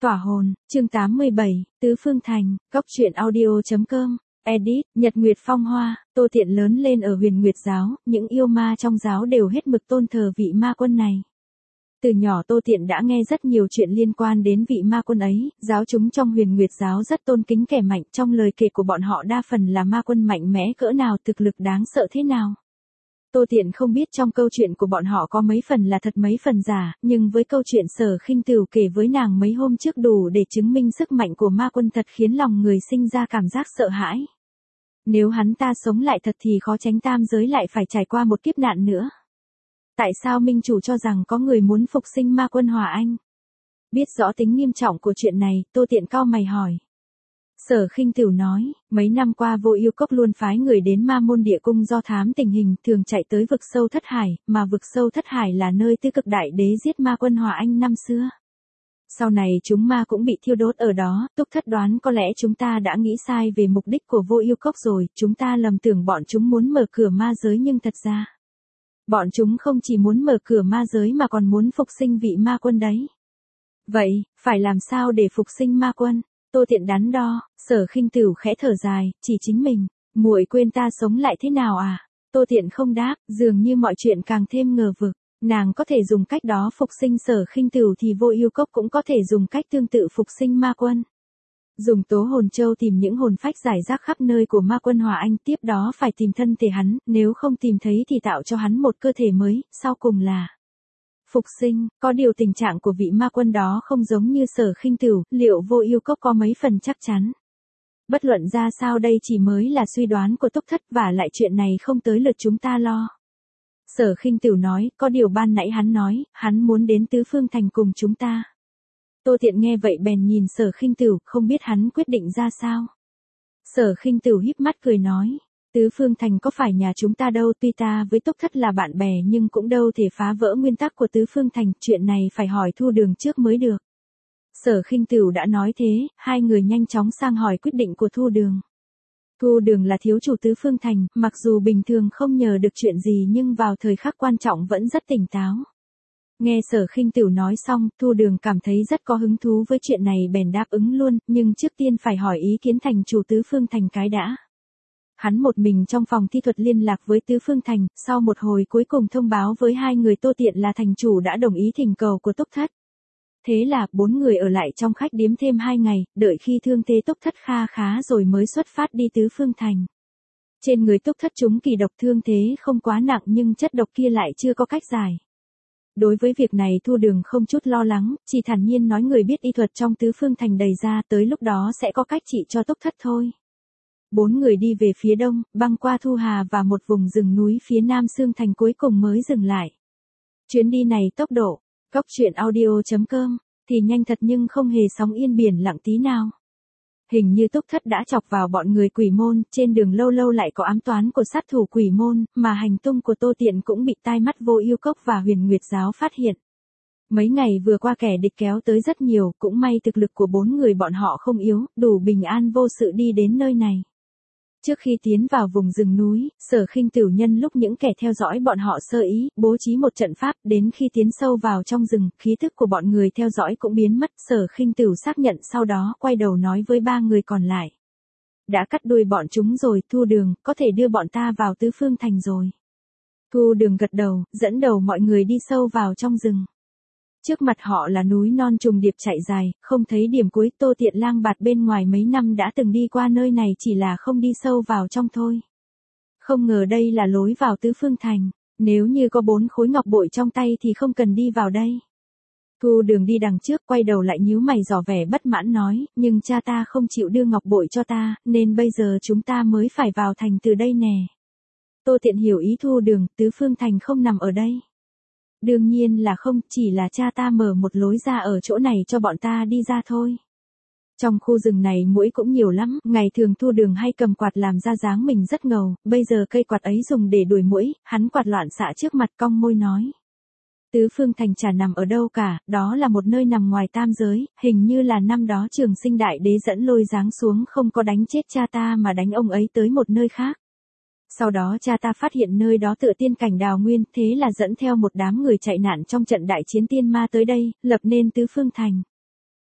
Tỏa hồn, chương 87, Tứ Phương Thành, góc truyện audio.com, edit, Nhật Nguyệt Phong Hoa. Tô Tiện lớn lên ở Huyền Nguyệt giáo, những yêu ma trong giáo đều hết mực tôn thờ vị ma quân này. Từ nhỏ Tô Tiện đã nghe rất nhiều chuyện liên quan đến vị ma quân ấy, giáo chúng trong Huyền Nguyệt giáo rất tôn kính kẻ mạnh, trong lời kể của bọn họ đa phần là ma quân mạnh mẽ cỡ nào, thực lực đáng sợ thế nào. Tô Tiện không biết trong câu chuyện của bọn họ có mấy phần là thật mấy phần giả, nhưng với câu chuyện Sở Khinh Tửu kể với nàng mấy hôm trước đủ để chứng minh sức mạnh của ma quân thật khiến lòng người sinh ra cảm giác sợ hãi. Nếu hắn ta sống lại thật thì khó tránh tam giới lại phải trải qua một kiếp nạn nữa. Tại sao minh chủ cho rằng có người muốn phục sinh ma quân Hòa Anh? Biết rõ tính nghiêm trọng của chuyện này, Tô Tiện cau mày hỏi. Sở Khinh Tửu nói, mấy năm qua Vô Yêu Cốc luôn phái người đến Ma Môn Địa Cung do thám tình hình, thường chạy tới vực sâu Thất Hải, mà vực sâu Thất Hải là nơi Tư Cực Đại Đế giết ma quân Hòa Anh năm xưa. Sau này chúng ma cũng bị thiêu đốt ở đó, Túc Thất đoán có lẽ chúng ta đã nghĩ sai về mục đích của Vô Yêu Cốc rồi, chúng ta lầm tưởng bọn chúng muốn mở cửa ma giới nhưng thật ra bọn chúng không chỉ muốn mở cửa ma giới mà còn muốn phục sinh vị ma quân đấy. Vậy, phải làm sao để phục sinh ma quân? Tô Tiện đắn đo, Sở Khinh Tửu khẽ thở dài, chỉ chính mình, muội quên ta sống lại thế nào à? Tô Tiện không đáp, dường như mọi chuyện càng thêm ngờ vực, nàng có thể dùng cách đó phục sinh Sở Khinh Tửu thì Vô Yêu Cốc cũng có thể dùng cách tương tự phục sinh ma quân. Dùng tố hồn châu tìm những hồn phách rải rác khắp nơi của ma quân Hòa Anh, tiếp đó phải tìm thân thể hắn, nếu không tìm thấy thì tạo cho hắn một cơ thể mới, sau cùng là phục sinh. Có điều tình trạng của vị ma quân đó không giống như Sở Khinh Tửu, liệu Vô Yêu Cốc có mấy phần chắc chắn? Bất luận ra sao đây chỉ mới là suy đoán của Túc Thất, và lại chuyện này không tới lượt chúng ta lo. Sở Khinh Tửu nói, có điều ban nãy hắn nói, hắn muốn đến Tứ Phương Thành cùng chúng ta. Tô Tiện nghe vậy bèn nhìn Sở Khinh Tửu, không biết hắn quyết định ra sao. Sở Khinh Tửu híp mắt cười nói, Tứ Phương Thành có phải nhà chúng ta đâu, tuy ta với Túc Thất là bạn bè nhưng cũng đâu thể phá vỡ nguyên tắc của Tứ Phương Thành, chuyện này phải hỏi Thu Đường trước mới được. Sở Khinh Tửu đã nói thế, hai người nhanh chóng sang hỏi quyết định của Thu Đường. Thu Đường là thiếu chủ Tứ Phương Thành, mặc dù bình thường không nhờ được chuyện gì nhưng vào thời khắc quan trọng vẫn rất tỉnh táo. Nghe Sở Khinh Tửu nói xong, Thu Đường cảm thấy rất có hứng thú với chuyện này bèn đáp ứng luôn, nhưng trước tiên phải hỏi ý kiến thành chủ Tứ Phương Thành cái đã. Hắn một mình trong phòng thi thuật liên lạc với Tứ Phương Thành, sau một hồi cuối cùng thông báo với hai người Tô Tiện là thành chủ đã đồng ý thỉnh cầu của Túc Thất. Thế là, 4 người ở lại trong khách điếm thêm 2 ngày, đợi khi thương thế Túc Thất kha khá rồi mới xuất phát đi Tứ Phương Thành. Trên người Túc Thất chúng kỳ độc, thương thế không quá nặng nhưng chất độc kia lại chưa có cách giải. Đối với việc này Thu Đường không chút lo lắng, chỉ thản nhiên nói người biết y thuật trong Tứ Phương Thành đầy ra, tới lúc đó sẽ có cách trị cho Túc Thất thôi. 4 người đi về phía đông, băng qua Thu Hà và một vùng rừng núi phía nam Xương Thành cuối cùng mới dừng lại. Chuyến đi này tốc độ, góc truyện audio.com, thì nhanh thật nhưng không hề sóng yên biển lặng tí nào. Hình như Túc Thất đã chọc vào bọn người Quỷ Môn, trên đường lâu lâu lại có ám toán của sát thủ Quỷ Môn, mà hành tung của Tô Tiện cũng bị tai mắt Vô Yêu Cốc và Huyền Nguyệt giáo phát hiện. Mấy ngày vừa qua kẻ địch kéo tới rất nhiều, cũng may thực lực của 4 người bọn họ không yếu, đủ bình an vô sự đi đến nơi này. Trước khi tiến vào vùng rừng núi, Sở Khinh Tửu nhân lúc những kẻ theo dõi bọn họ sơ ý, bố trí một trận pháp, đến khi tiến sâu vào trong rừng, khí thức của bọn người theo dõi cũng biến mất, Sở Khinh Tửu xác nhận sau đó quay đầu nói với 3 người còn lại. Đã cắt đuôi bọn chúng rồi, Thu Đường, có thể đưa bọn ta vào Tứ Phương Thành rồi. Thu Đường gật đầu, dẫn đầu mọi người đi sâu vào trong rừng. Trước mặt họ là núi non trùng điệp chạy dài, không thấy điểm cuối. Tô Tiện lang bạt bên ngoài mấy năm đã từng đi qua nơi này, chỉ là không đi sâu vào trong thôi. Không ngờ đây là lối vào Tứ Phương Thành, nếu như có 4 khối ngọc bội trong tay thì không cần đi vào đây. Thu Đường đi đằng trước quay đầu lại nhíu mày tỏ vẻ bất mãn nói, nhưng cha ta không chịu đưa ngọc bội cho ta, nên bây giờ chúng ta mới phải vào thành từ đây nè. Tô Tiện hiểu ý Thu Đường, Tứ Phương Thành không nằm ở đây. Đương nhiên là không, chỉ là cha ta mở một lối ra ở chỗ này cho bọn ta đi ra thôi. Trong khu rừng này muỗi cũng nhiều lắm, ngày thường Thu Đường hay cầm quạt làm ra dáng mình rất ngầu, bây giờ cây quạt ấy dùng để đuổi muỗi, hắn quạt loạn xạ trước mặt cong môi nói. Tứ Phương Thành chả nằm ở đâu cả, đó là một nơi nằm ngoài tam giới, hình như là năm đó Trường Sinh Đại Đế dẫn lôi giáng xuống không có đánh chết cha ta mà đánh ông ấy tới một nơi khác. Sau đó cha ta phát hiện nơi đó tựa tiên cảnh đào nguyên, thế là dẫn theo một đám người chạy nạn trong trận đại chiến tiên ma tới đây, lập nên Tứ Phương Thành.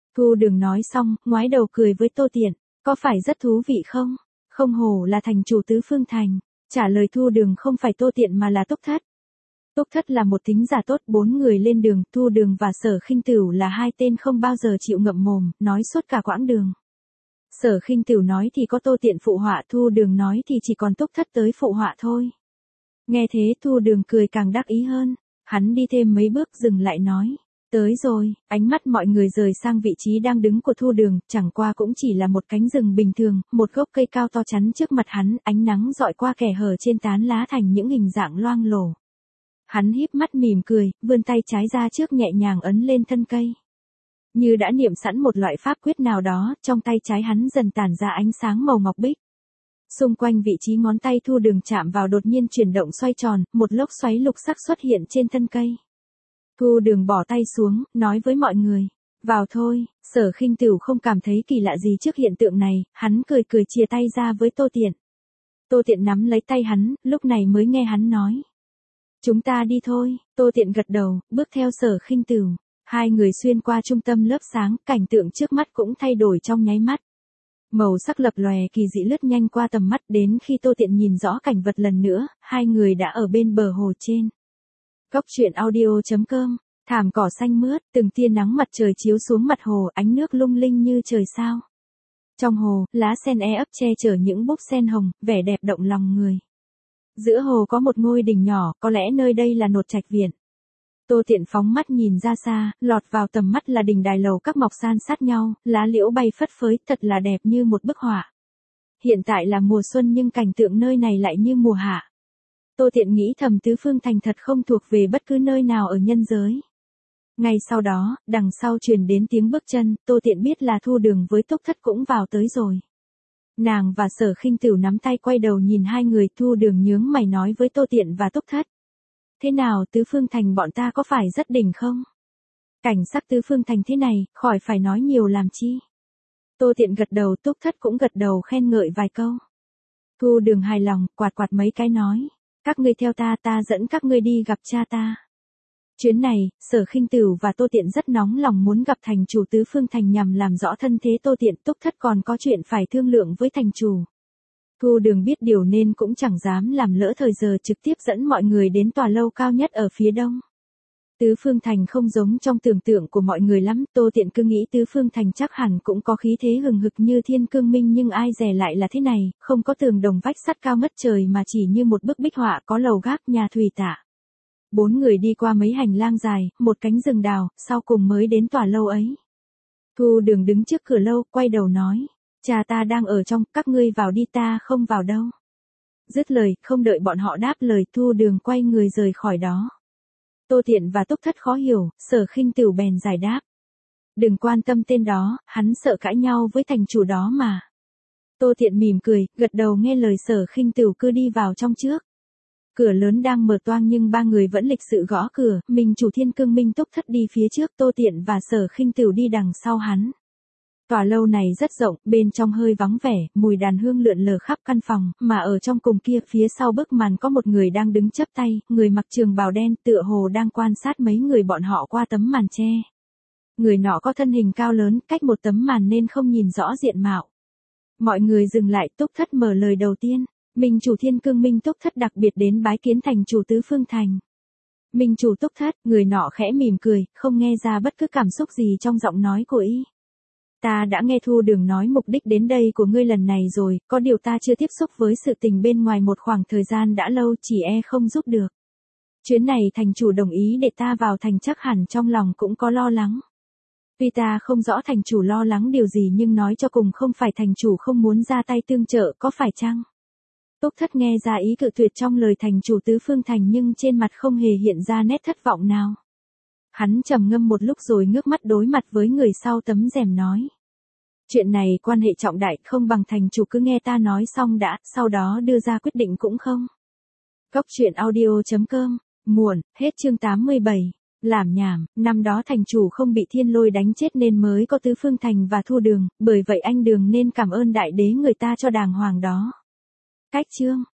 Thu Đường nói xong, ngoái đầu cười với Tô Tiện, có phải rất thú vị không? Không hổ là thành chủ tứ phương thành. Trả lời Thu Đường không phải Tô Tiện mà là Túc Thất. Túc Thất là một tính giả tốt, 4 người lên đường, Thu Đường và Sở Khinh Tửu là hai tên không bao giờ chịu ngậm mồm, nói suốt cả quãng đường. Sở Khinh Tửu nói thì có Tô Tiện phụ họa, Thu Đường nói thì chỉ còn Túc Thất tới phụ họa thôi. Nghe thế Thu Đường cười càng đắc ý hơn, hắn đi thêm mấy bước dừng lại nói. Tới rồi, ánh mắt mọi người rời sang vị trí đang đứng của Thu Đường, chẳng qua cũng chỉ là một cánh rừng bình thường, một gốc cây cao to chắn trước mặt hắn, ánh nắng dọi qua kẽ hở trên tán lá thành những hình dạng loang lổ. Hắn híp mắt mỉm cười, vươn tay trái ra trước nhẹ nhàng ấn lên thân cây. Như đã niệm sẵn một loại pháp quyết nào đó, trong tay trái hắn dần tản ra ánh sáng màu ngọc bích. Xung quanh vị trí ngón tay Thu Đường chạm vào đột nhiên chuyển động xoay tròn, một lốc xoáy lục sắc xuất hiện trên thân cây. Thu Đường bỏ tay xuống, nói với mọi người, vào thôi. Sở Khinh Tửu không cảm thấy kỳ lạ gì trước hiện tượng này, hắn cười cười chìa tay ra với Tô Tiện. Tô Tiện nắm lấy tay hắn, lúc này mới nghe hắn nói. Chúng ta đi thôi. Tô Tiện gật đầu, bước theo Sở Khinh Tửu. Hai người xuyên qua trung tâm lớp sáng, cảnh tượng trước mắt cũng thay đổi trong nháy mắt. Màu sắc lập lòe kỳ dị lướt nhanh qua tầm mắt, đến khi Tô Tiện nhìn rõ cảnh vật lần nữa, hai người đã ở bên bờ hồ trên. Góc truyện audio.com, thảm cỏ xanh mướt, từng tia nắng mặt trời chiếu xuống mặt hồ, ánh nước lung linh như trời sao. Trong hồ, lá sen ấp che chở những búp sen hồng, vẻ đẹp động lòng người. Giữa hồ có một ngôi đình nhỏ, có lẽ nơi đây là Nột Trạch Viện. Tô Tiện phóng mắt nhìn ra xa, lọt vào tầm mắt là đình đài lầu các mọc san sát nhau, lá liễu bay phất phới, thật là đẹp như một bức họa. Hiện tại là mùa xuân nhưng cảnh tượng nơi này lại như mùa hạ. Tô Tiện nghĩ thầm tứ phương thành thật không thuộc về bất cứ nơi nào ở nhân giới. Ngay sau đó, đằng sau truyền đến tiếng bước chân, Tô Tiện biết là Thu Đường với Túc Thất cũng vào tới rồi. Nàng và Sở Khinh Tửu nắm tay quay đầu nhìn hai người, Thu Đường nhướng mày nói với Tô Tiện và Túc Thất. Thế nào, tứ phương thành bọn ta có phải rất đỉnh không? Cảnh sắc tứ phương thành thế này, khỏi phải nói nhiều làm chi. Tô Tiện gật đầu, Túc Thất cũng gật đầu khen ngợi vài câu. Thu Đường hài lòng, quạt quạt mấy cái nói. Các ngươi theo ta, ta dẫn các ngươi đi gặp cha ta. Chuyến này, Sở Khinh Tửu và Tô Tiện rất nóng lòng muốn gặp thành chủ tứ phương thành nhằm làm rõ thân thế Tô Tiện. Túc Thất còn có chuyện phải thương lượng với thành chủ. Thu Đường biết điều nên cũng chẳng dám làm lỡ thời giờ, trực tiếp dẫn mọi người đến tòa lâu cao nhất ở phía đông. Tứ phương thành không giống trong tưởng tượng của mọi người lắm, Tô Tiện cứ nghĩ tứ phương thành chắc hẳn cũng có khí thế hừng hực như thiên cương minh, nhưng ai dè lại là thế này, không có tường đồng vách sắt cao ngất trời mà chỉ như một bức bích họa, có lầu gác, nhà thủy tạ. 4 người đi qua mấy hành lang dài, một cánh rừng đào, sau cùng mới đến tòa lâu ấy. Thu Đường đứng trước cửa lâu, quay đầu nói, cha ta đang ở trong, các ngươi vào đi, ta không vào đâu. Dứt lời, không đợi bọn họ đáp lời, Thu Đường quay người rời khỏi đó. Tô Tiện và Túc Thất khó hiểu, Sở Khinh Tửu bèn giải đáp. Đừng quan tâm tên đó, hắn sợ cãi nhau với thành chủ đó mà. Tô Tiện mỉm cười, gật đầu nghe lời Sở Khinh Tửu, cứ đi vào trong trước. Cửa lớn đang mở toang nhưng ba người vẫn lịch sự gõ cửa, Minh chủ Thiên Cương Minh Túc Thất đi phía trước, Tô Tiện và Sở Khinh Tửu đi đằng sau hắn. Tòa lâu này rất rộng, bên trong hơi vắng vẻ, mùi đàn hương lượn lờ khắp căn phòng, mà ở trong cùng kia phía sau bức màn có một người đang đứng chắp tay, người mặc trường bào đen, tựa hồ đang quan sát mấy người bọn họ qua tấm màn che. Người nọ có thân hình cao lớn, cách một tấm màn nên không nhìn rõ diện mạo. Mọi người dừng lại, Túc Thất mở lời đầu tiên. Minh chủ Thiên Cương Minh Túc Thất đặc biệt đến bái kiến thành chủ tứ phương thành. Minh chủ Túc Thất, người nọ khẽ mỉm cười, không nghe ra bất cứ cảm xúc gì trong giọng nói của y. Ta đã nghe Thu Đường nói mục đích đến đây của ngươi lần này rồi, có điều ta chưa tiếp xúc với sự tình bên ngoài một khoảng thời gian đã lâu, chỉ không giúp được. Chuyến này thành chủ đồng ý để ta vào thành, chắc hẳn trong lòng cũng có lo lắng. Tuy ta không rõ thành chủ lo lắng điều gì nhưng nói cho cùng không phải thành chủ không muốn ra tay tương trợ, có phải chăng? Túc Thất nghe ra ý cự tuyệt trong lời thành chủ tứ phương thành nhưng trên mặt không hề hiện ra nét thất vọng nào. Hắn trầm ngâm một lúc rồi ngước mắt đối mặt với người sau tấm rèm nói. Chuyện này quan hệ trọng đại, không bằng thành chủ cứ nghe ta nói xong đã, sau đó đưa ra quyết định cũng không. Góc truyện audio.com, muộn, hết chương 87. Làm nhảm, năm đó thành chủ không bị thiên lôi đánh chết nên mới có tứ phương thành và Thu Đường, bởi vậy anh Đường nên cảm ơn đại đế người ta cho đàng hoàng đó. Cách chương